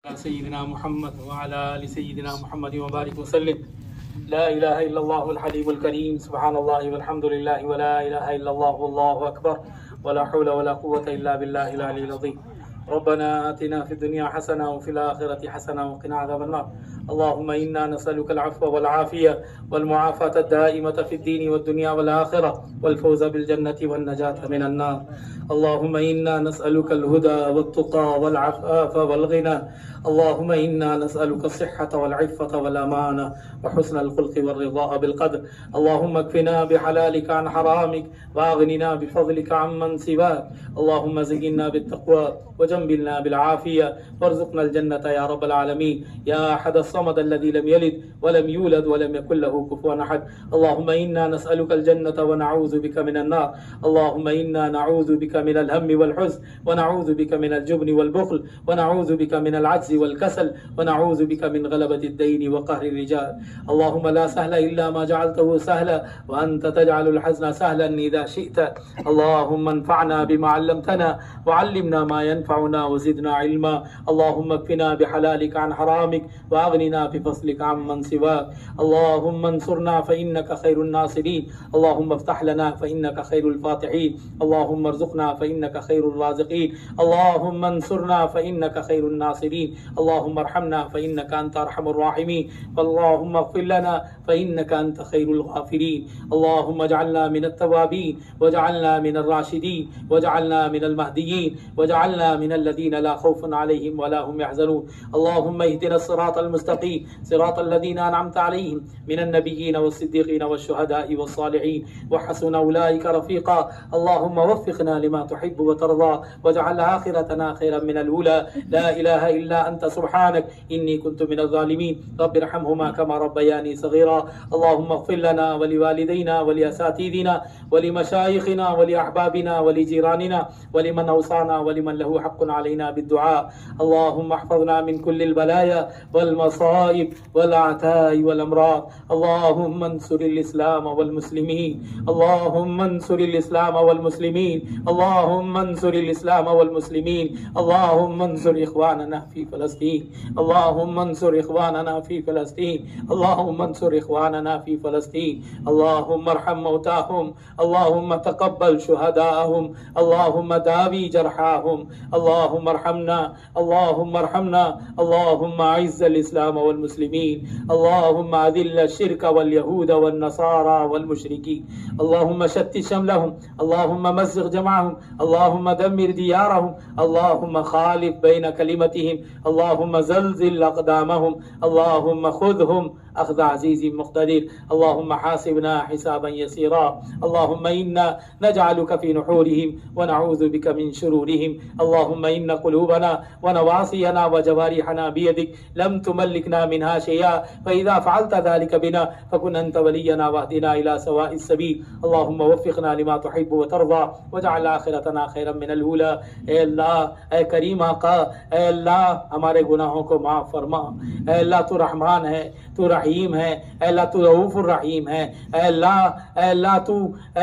सय्यिदिना मुहम्मद व अला आलि सय्यिदिना मुहम्मद व बारिक वसल्लिम। ला इलाहा इल्लल्लाहुल हलीमुल करीम सुब्हानल्लाहि वल्हम्दुलिल्लाहि व ला इलाहा इल्लल्लाहु वल्लाहु अकबर व ला हौला व ला कुव्वता इल्ला बिल्लाहिल अलील अज़ीम। रब्बना आतिना फिद दुनिया हसना व फिल आखिरति हसना व क़िना अज़ाबन नार। अल्लाहुम्मा इन्ना नसअलुकल अफ़्व वल आफ़िया वल मुआफ़ाता दाइमता फिद दीनि वद दुनिया वल आखिरह वल फ़ौज़ बिल जन्नति वन नजात मिनन नार। अल्लाहुम्मा इन्ना नसअलुकल हुदा वत तुक़ा वल अफ़ाफ़ वल ग़िना। अल्लाहुम्मा इन्ना नसअलुका सिह्हता वल इफ़्फ़ता वल अमाना व हुस्नल ख़ुल्क़ि वर रिज़ा बिल क़द्र। अल्लाहुम्मा अक्फ़िना बिहलालिका अन हरामिक व अग़निना बिफ़ज़लिका अम्मन सिवाक। अल्लाहुम्मा ज़य्यिन्ना बित्तक़वा व जम्मिलना बिल आफ़िया वरज़ुक़नल जन्नता या रब्बल आलमीन या अहदस समद अल्लज़ी लम यलिद व लम यूलद व लम यकुल लहू कुफ़ुवन अहद। अल्लाहुम्मा इन्ना नसअलुकल जन्नता व नऊज़ु बिका मिनन नार। अल्लाहुम्मा इन्ना नऊज़ु बिका मिनल हम्मि वल हुज़्न व नऊज़ु बिका मिनल जुब्नि वल बुख़्ल व नऊज़ु बिका मिनल अज्ज़ि वल कसल व नऊज़ु बिका मिन गलबतिद दैनि व क़हरिर रिजाल। अल्लाहुम्मा ला सहला इल्ला मा जअलतहु सहला व अंत तजअलुल हज़्न सहलन इज़ा शि'ता। अल्लाहुम्मा अन्फ़अना बिमा अल्लमतना व अल्लिमना मा यनफ़अुना व ज़िदना इल्मा। अल्लाहुम्मा अक्फ़िना बिहलालिका अन हरामिक व अग़निना बिफ़ज़लिका अम्मन सिवाक। अल्लाहुम्मा अंसुरना फ़इन्नका खैरुन नासिरीन। अल्लाहुम्मा इफ़्तह लना फ़इन्नका खैरुल फ़ातिहीन। अल्लाहुम्मा अर्ज़ुक़ना फ़इन्नका खैरुर राज़िक़ीन। अल्लाहुम्मा अंसुरना फ़इन्नका खैरुन नासिरीन। अल्लाहुम्मा अर्हमना फ़इन्नका अंता अर्हमुर राहिमीन। अल्लाहुम्मा इग़फ़िर लना फ़इन्नका अंता खैरुल गाफ़िरीन। अल्लाहुम्मा इजअलना मिनत तव्वाबीन वजअलना मिनर राशिदीन वजअलना मिनल महदियीन वजअलना मिनल लज़ीना ला खौफ़ुन अलैहिम वला हुम यहज़नून। अल्लाहुम्मा इहदिनस सिरातल मुस्तक़ीम सिरातल लज़ीना अनअमता अलैहिम मिनन नबिय्यीन वस्सिद्दीक़ीन वश्शुहदाኢ वस्सालिहीन व हसुन उलाइका रफ़ीक़ा। अल्लाहुम्मा वफ़्फ़िक़ना लिमा तुहिब्बु व तर्ज़ा वजअल आखिरतना खैरन मिनल ऊला। ला इलाहा इल्ला अंता सुब्हानक इन्नी कुन्तु मिनज़ ज़ालिमीन। रब्बिरहमहुमा कमा रब्बयानी सग़ीरा। अल्लाहुम्मा इग़फ़िर लना व लिवालिदैना व लिअसातिज़िना व लिमशाइख़िना व लिअहबाबिना व लिजीरानिना व लिमन औसाना व लिमन लहू हक़्क़ुन अलैना बिद्दुआ। अल्लाहुम्मा अहफ़ज़ना मिन कुल्लिल बलाया वल मसाइब वल आताइ वल अमराद। अल्लाहुम्मा अंसुरिल इस्लाम वल मुस्लिमीन। अल्लाहुम्मा अंसुरिल इस्लाम वल मुस्लिमीन। अल्लाहुम्मा अंसुरिल इस्लाम वल मुस्लिमीन। अल्लाहुम्मा अंसुर इख़वानना फ़ी फ़लस्तीन। अल्लाहुम्मा अंसुर इख़वानना फ़ी फ़लस्तीन। अल्लाहुम्मा अंसुर इख़वानना फ़ी फ़लस्तीन। अल्लाहुम्मा अर्हम मौताहुम। अल्लाहुम्मा तक़ब्बल शुहदाअहुम। अल्लाहुम्मा दावी जरहाहुम। अल्लाहुम्मा अर्हमना। अल्लाहुम्मा अर्हमना। अल्लाहुम्मा अइज़्ज़िल इस्लाम वल मुस्लिमीन। अल्लाहुम्मा अज़िल्ल शिर्क वल यहूद वन नसारा वल मुशरिकीन। अल्लाहुम्मा शत्तित शमलहुम। अल्लाहुम्मा मज़्ज़िग़ जमअहुम। अल्लाहुम्मा दम्मिर दियारहुम। अल्लाहुम्मा ख़ालिफ़ बैन कलिमतिहिम। अल्लाहुम्मा ज़ल्ज़िल अक़दामहुम। अल्लाहुम्मा ख़ुज़हुम अख़्ज़ अज़ीज़िन मुक़्तदिर। अल्लाहुम्मा हासिबना हिसाबन यसीरा। अल्लाहुम्मा इन्ना नजअलुका फ़ी नुहूरिहिम व नऊज़ु बिका मिन शुरूरिहिम। अल्लाहुम्मा इन्ना क़ुलूबना व नवासियना व जवारिहना बियदिक लम तुमल्लिकना मिनहा शैआ फ़इज़ा फ़अल्ता ज़ालिका बिना फ़कुन अंत वलिय्यना वहदिना इला सवाइस सबील। अल्लाहुम्मा वफ़्फ़िक़ना लिमा तुहिब्बु व तर्ज़ा वजअल आखिरतना खैरन मिनल ऊला। ए अल्लाह, ए करीम आका, ए अल्लाह हमारे गुनाहों को माफ़ फरमा। ए अल्लाह तू रहमान है, तू रहीम है। ए अल्लाह तू रऊफ़ुर रहीम है। ए अल्लाह तू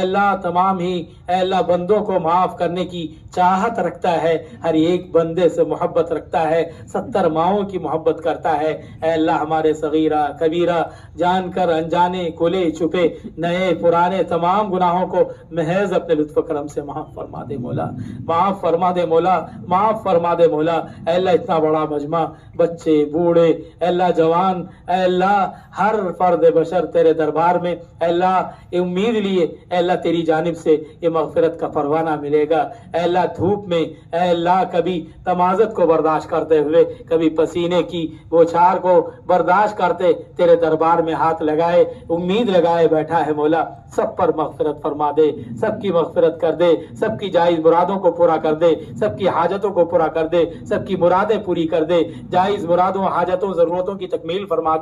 तमाम ही अल्लाह बंदों को माफ़ करने की चाहत रखता है। हर एक बंदे से मोहब्बत रखता है। 70 माओं की मोहब्बत करता है। ए अल्लाह हमारे सगीरा कबीरा जानकर अनजाने खुले छुपे नए पुराने तमाम गुनाहों को महज अपने लुत्फ़ करम से माफ़ फरमा दे मौला। माफ़ फरमा दे मौला। माफ़ फरमा दे मौला। ए अल्लाह इतना बड़ा मजमा, बच्चे बूढ़े अल्लाह जवान अल्लाह हर फर्द बशर तेरे दरबार में अल्लाह उम्मीद लिए अल्लाह तेरी जानिब से ये मग़फ़िरत का परवाना मिलेगा। अल्लाह धूप में अल्लाह कभी तमाज़त को बर्दाश्त करते हुए कभी पसीने की बौछार को बर्दाश्त करते तेरे दरबार में हाथ लगाए उम्मीद लगाए बैठा है मौला। सब पर मग़फ़िरत फरमा दे, सबकी मग़फ़िरत कर दे, सबकी जायज़ मुरादों को पूरा कर दे, सबकी हाजतों को पूरा कर दे, सबकी मुरादें पूरी कर दे, जायज़ मुरादों हाजतों ज़रूरतों की तकमील फरमा दे।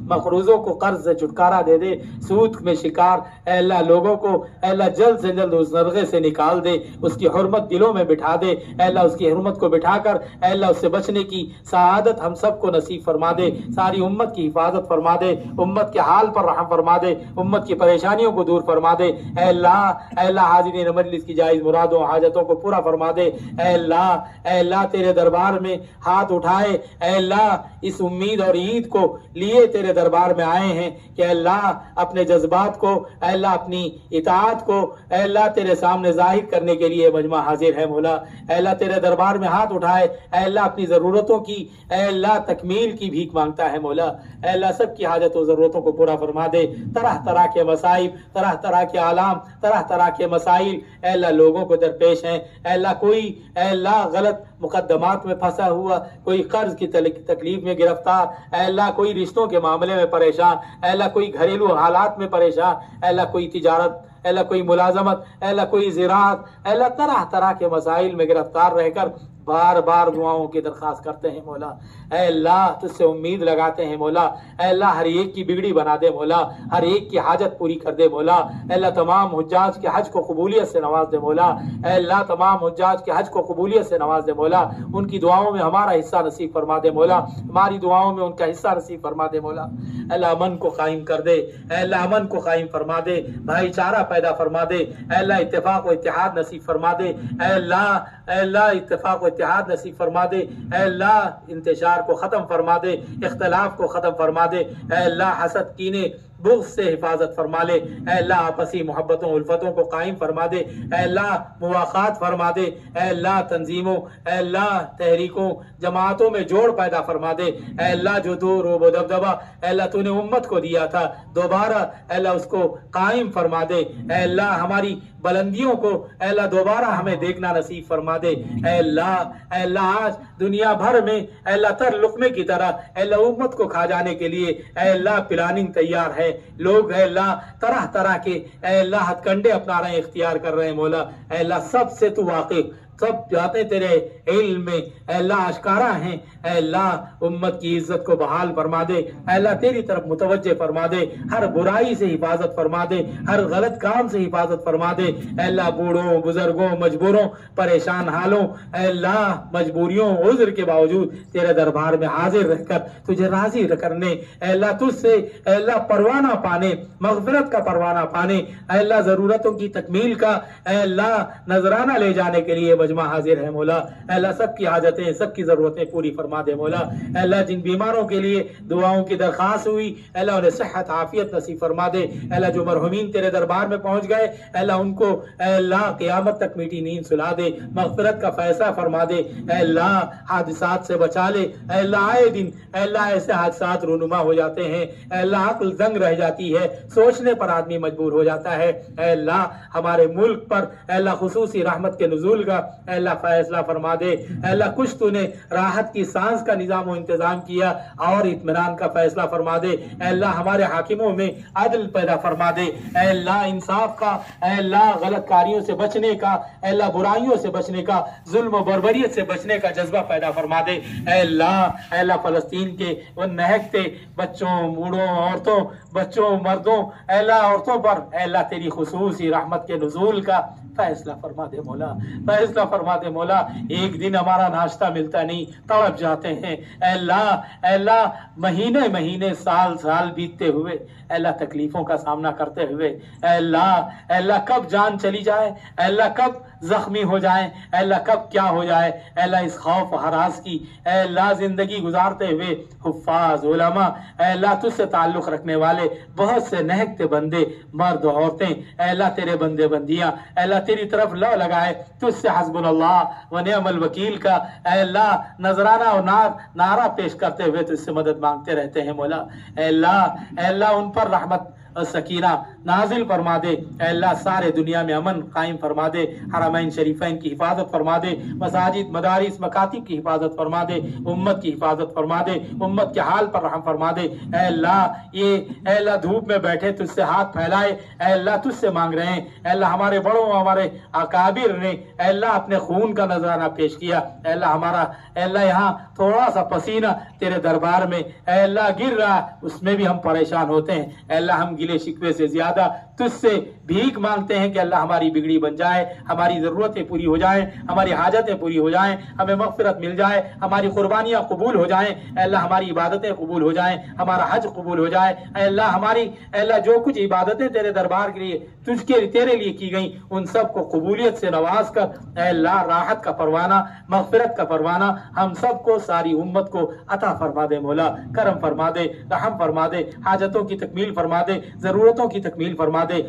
मकरूजों को कर्ज से छुटकारा दे दे, सूद में शिकार अल्लाह लोगों को अल्लाह जल्द से जल्द उस नरगे से निकाल दे, उसकी हुर्मत दिलों में बिठा दे अल्लाह, उसकी हुर्मत को बिठाकर अल्लाह उससे बचने की सआदत हम सबको नसीब फरमा दे, सारी उम्मत की हिफाजत फरमा दे, उम्मत के हाल पर रहम फरमा दे, उम्मत की परेशानियों को दूर फरमा दे अल्लाह। अल्लाह हाजिरीन मजलिस की जायज मुरादों हाजतों को पूरा फरमा दे अल्लाह। अल्लाह तेरे दरबार में हाथ उठाए अल्लाह, इस उम्मीद और ईद को लिए तेरे दरबार में आए हैं कि अल्लाह अपने जज्बात को अल्लाह, अपनी इताअत को अल्लाह तेरे सामने जाहिर करने के लिए मजमा हाजिर है मौला। अल्लाह तेरे दरबार में हाथ उठाए अल्लाह, अपनी जरूरतों की अल्लाह तकमील की भीख मांगता है मौला। अल्लाह सबकी हाजत और जरूरतों को पूरा फरमा दे। तरह तरह के मसाइब, तरह तरह के आलाम, तरह तरह के मसाइल अल्लाह लोगों को दरपेश हैं अल्लाह। कोई अल्लाह गलत मुकदमात में फंसा हुआ, कोई कर्ज की तकलीफ में गिरफ्तार अल्लाह, कोई रिश्तों के मामले में परेशान अल्लाह, कोई घरेलू हालात में परेशान अल्लाह, कोई तिजारत अल्लाह, कोई मुलाजमत अल्लाह, कोई ज़राअत अल्लाह, तरह तरह के मसाइल में गिरफ्तार रहकर बार बार दुआओं की दरख्वास्त करते हैं मौला। अल्लाह तुझसे उम्मीद लगाते हैं मौला। अल्लाह हर एक की बिगड़ी बना दे मौला, हर एक की हाजत पूरी कर दे मौला। अल्लाह तमाम हुज्जाज के हज को कबूलियत से नवाज दे मौला। अल्लाह तमाम हुज्जाज के हज को कबूलियत से नवाज दे मौला। उनकी दुआओं में हमारा हिस्सा नसीब फरमा दे मौला, हमारी दुआओं में उनका हिस्सा नसीब फरमा दे मौला। अल्लाह अमन को कायम कर दे अल्लाह, अमन को कायम फरमा दे, भाईचारा पैदा फरमा दे अल्लाह, इत्तेफाक व इत्तेहाद नसीब फरमा दे अल्लाह। अल्लाह इत्तेफाक व इत्तेहाद नसीब फरमा दे अल्लाह, इंतशार को ख़त्म फरमा दे, इख्तलाफ को ख़त्म फरमा दे अल्लाह, हसद कीने बुग़्ज़ से हिफाजत फरमा ले अल्लाह, आपसी मोहब्बतों उल्फतों को कायम फरमा दे अल्लाह, मुवाक़ात फरमा दे अल्लाह, तंजीमों अल्लाह, तहरीकों जमातों में जोड़ पैदा फरमा दे अल्लाह। जो दो रोब दबदबा अल्लाह तूने उम्मत को दिया था दोबारा अल्लाह उसको कायम फरमा दे अल्लाह। हमारी बुलंदियों को अल्लाह दोबारा हमें देखना नसीब फरमा दे अल्लाह। अल्लाह आज दुनिया भर में अल्लाह तर लुक़मे की तरह अल्लाह उम्मत को खा जाने के लिए अल्लाह प्लानिंग तैयार है। लोग अल्लाह तरह तरह के अल्लाह हथकंडे अपना रहे हैं, इख्तियार कर रहे हैं मौला अल्लाह। सबसे तू वाकिफ, सब जाते तेरे इल्म में अल्लाह आशकारा हैं अल्लाह। उम्मत की इज्जत को बहाल फरमा दे अल्लाह, तेरी तरफ मुतवज्जे फरमा दे, हर बुराई से हिफाजत फरमा दे, हर गलत काम से हिफाजत फरमा दे अल्लाह। बूढ़ों बुजुर्गों मजबूरों परेशान हालों अल्लाह, मजबूरियों उज़्र के बावजूद तेरे दरबार में हाजिर रहकर तुझे राजी करने अल्लाह, तुझसे अल्लाह परवाना पाने, मग़फ़िरत का परवाना पाने अल्लाह, जरूरतों की तकमील का अल्लाह नजराना ले जाने के लिए मजमा हाजिर है मौला अल्लाह। सबकी हाजतें सबकी जरूरतें पूरी फरमा दे मौला अल्लाह। जिन बीमारों के लिए दुआओं की दरखास्त हुई अल्लाह, उन्हें सेहत आफियत नसीब फरमा दे अल्लाह। जो मरहुमीन तेरे दरबार में पहुंच गए अल्लाह, उनको अल्लाह क़यामत तक मीठी नींद सुला दे, मग़फ़िरत का फैसला फरमा दे अल्लाह। हादिसात से बचा ले अल्लाह। आए दिन अल्लाह ऐसे हादसात रूनुमा हो जाते हैं अल्लाह, अक्ल दंग रह जाती है, सोचने पर आदमी मजबूर हो जाता है अल्लाह। हमारे मुल्क पर अल्लाह खुसूसी रहमत के नुज़ूल का अल्लाह फैसला फरमा दे अल्लाह। कुछ तूने राहत की सांस का निजाम इंतजाम किया और इत्मीनान का फैसला फरमा दे अल्लाह। हमारे हाकिमों में अदल पैदा फरमा दे अल्लाह, इंसाफ का अल्लाह, गलत कारियों से बचने का अल्लाह, बुराइयों से बचने का, जुल्म बर्बरियत से बचने का जज्बा पैदा फरमा दे अल्लाह। अल्लाह फलस्तीन के वो नहकते बच्चों, बूढ़ों, औरतों, बच्चों, मर्दों अल्लाह, औरतों पर अल्लाह तेरी खुसूसी रहमत के नुज़ूल का फैसला फरमा दे मौला, फैसला फरमा दे मौला। एक दिन हमारा नाश्ता मिलता नहीं, तड़प जाते हैं अल्लाह। अल्लाह महीने महीने साल साल बीतते हुए अल्लाह, तकलीफों का सामना करते हुए अल्लाह। अल्लाह कब जान चली जाए अल्लाह, कब जख्मी हो जाए अल्लाह, कब क्या हो जाए अल्लाह, इस खौफ हरास की अल्लाह जिंदगी गुजारते हुए हुफ्फाज उलमा अल्लाह, तुझसे ताल्लुक रखने वाले बहुत से नहकते बंदे, मर्द औरतें अल्लाह, तेरे बंदे बंदियां अल्लाह तेरी तरफ लौ लगाए, तुझसे हस्बुनल्लाह व निअमल वकील का अल्लाह नजराना और नारा पेश करते हुए तुझसे मदद मांगते रहते हैं मौला अल्लाह। अल्लाह उन पर रहमत और सकीना नाजिल फरमा दे। अल्लाह सारे दुनिया में अमन कायम फरमा दे। हरमैन शरीफैन की हिफाजत फरमा दे। मसाजिद मदारिस मकातिब की हिफाजत फरमा दे। उम्मत की हिफाजत फरमा दे। उम्मत के हाल पर रहम फरमा दे। अल्लाह ये अल्लाह धूप में बैठे तुझसे हाथ फैलाए, अल्लाह तुझसे मांग रहे हैं। अल्लाह हमारे बड़ों हमारे अकाबिर ने अल्लाह अपने खून का नजराना पेश किया। अल्लाह हमारा अल्लाह यहाँ थोड़ा सा पसीना तेरे दरबार में अल्लाह गिर रहा, उसमें भी हम परेशान होते हैं। अल्लाह हम गिले शिकवे से ज्यादा तुझसे भीख मांगते हैं कि अल्लाह हमारी बिगड़ी बन जाए, हमारी जरूरतें पूरी हो जाएं, हमारी हाजतें पूरी हो जाएं, हमें मगफिरत मिल जाए, हमारी कुर्बानियां कबूल हो जाएं, अल्लाह हमारी इबादतें कबूल हो जाएं, हमारा हज कबूल हो जाए। अल्लाह हमारी अल्लाह जो कुछ इबादतें तेरे दरबार के लिए तुझके तेरे लिए की गई उन सब को कबूलियत से नवाज कर। अल्लाह राहत का परवाना, मगफिरत का परवाना हम सबको, सारी उम्मत को अता फरमा दे। मौला करम फरमा दे, रहम फरमा दे, हाजतों की तकमील फरमा दे, जरूरतों की तकमील फरमा दे।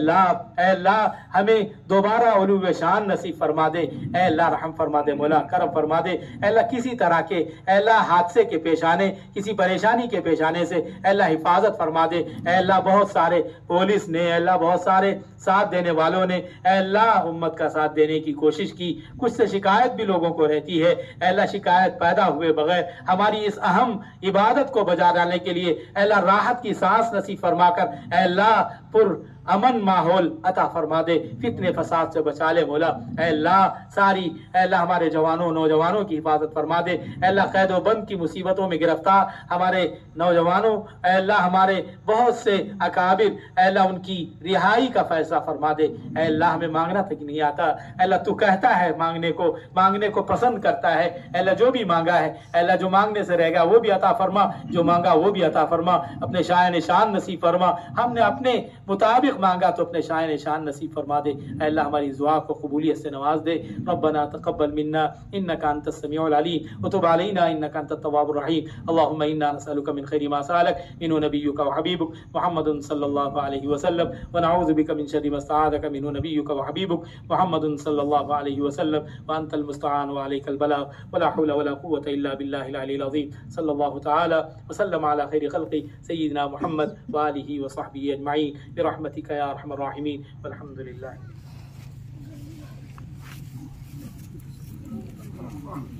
अल्लाह हमें दोबारा उलूव शान नसीब फरमा दे। अल्लाह रहम फरमा दे, मौला करम फरमा दे। अल्लाह किसी तरह के अल्लाह हादसे के पेश आने, किसी परेशानी के पेश आने से अल्लाह हिफाजत फरमा दे। अल्लाह बहुत सारे पुलिस ने, अल्लाह बहुत सारे साथ देने वालों ने अल्लाह उम्मत का साथ देने की कोशिश की, कुछ से शिकायत भी लोगों को रहती है। अल्लाह शिकायत पैदा हुए बगैर हमारी इस अहम इबादत को बजा डालने के लिए अल्लाह राहत की सांस नसीब फरमाकर अल्लाह पुर अमन माहौल अता फरमा दे, फितने फसाद से बचा ले। मौला अल्लाह सारी अल्लाह हमारे जवानों नौजवानों की हिफाजत फरमा दे। अल्लाह कैद व बंद की मुसीबतों में गिरफ्तार हमारे नौजवानों, अल्लाह हमारे बहुत से अकाबिर, अल्लाह उनकी रिहाई का फैसला फरमा दे। अल्लाह हमें मांगना तक नहीं आता, अल्लाह तू कहता है मांगने को पसंद करता है। अल्लाह जो भी मांगा है अल्लाह जो मांगने से रहेगा वो भी अता फरमा, जो मांगा वो भी अता फरमा। अपने शाय निशान नसीब फरमा, हमने अपने मुताबिक मांगा तो अपने शाय निशान नसीब फरमा दे। अल्लाह हमारी दुआ को कबूलियत से नवाज दे। रब्बना तक़ब्बल मिन्ना इन्नका अंतस समीउल अलीम व तुब अलैना इन्नका अंतत तव्वाबुर रहीम। अल्लाहुम्मा इन्ना नसअलुका मिन खैरि मा सअलक मिन्हु नबियुका व हबीबुक मुहम्मदुन सल्लल्लाहु अलैहि वसल्लम व नऊज़ु बिका मिन शर्रि मा इस्तआज़का मिन्हु नबियुका व हबीबुक मुहम्मदुन सल्लल्लाहु अलैहि वसल्लम व अंतल मुस्तआन व अलैकल बलाग व ला हौला व ला कुव्वता इल्ला बिल्लाहिल अलील अज़ीम। सल्लल्लाहु तआला व सल्लम अला खैरि खल्क़ि सय्यिदिना मुहम्मद व आलिहि व सहबिहि अजमईन बिरहमतिका या अरहमर राहिमीन वल्हम्दुलिल्लाह।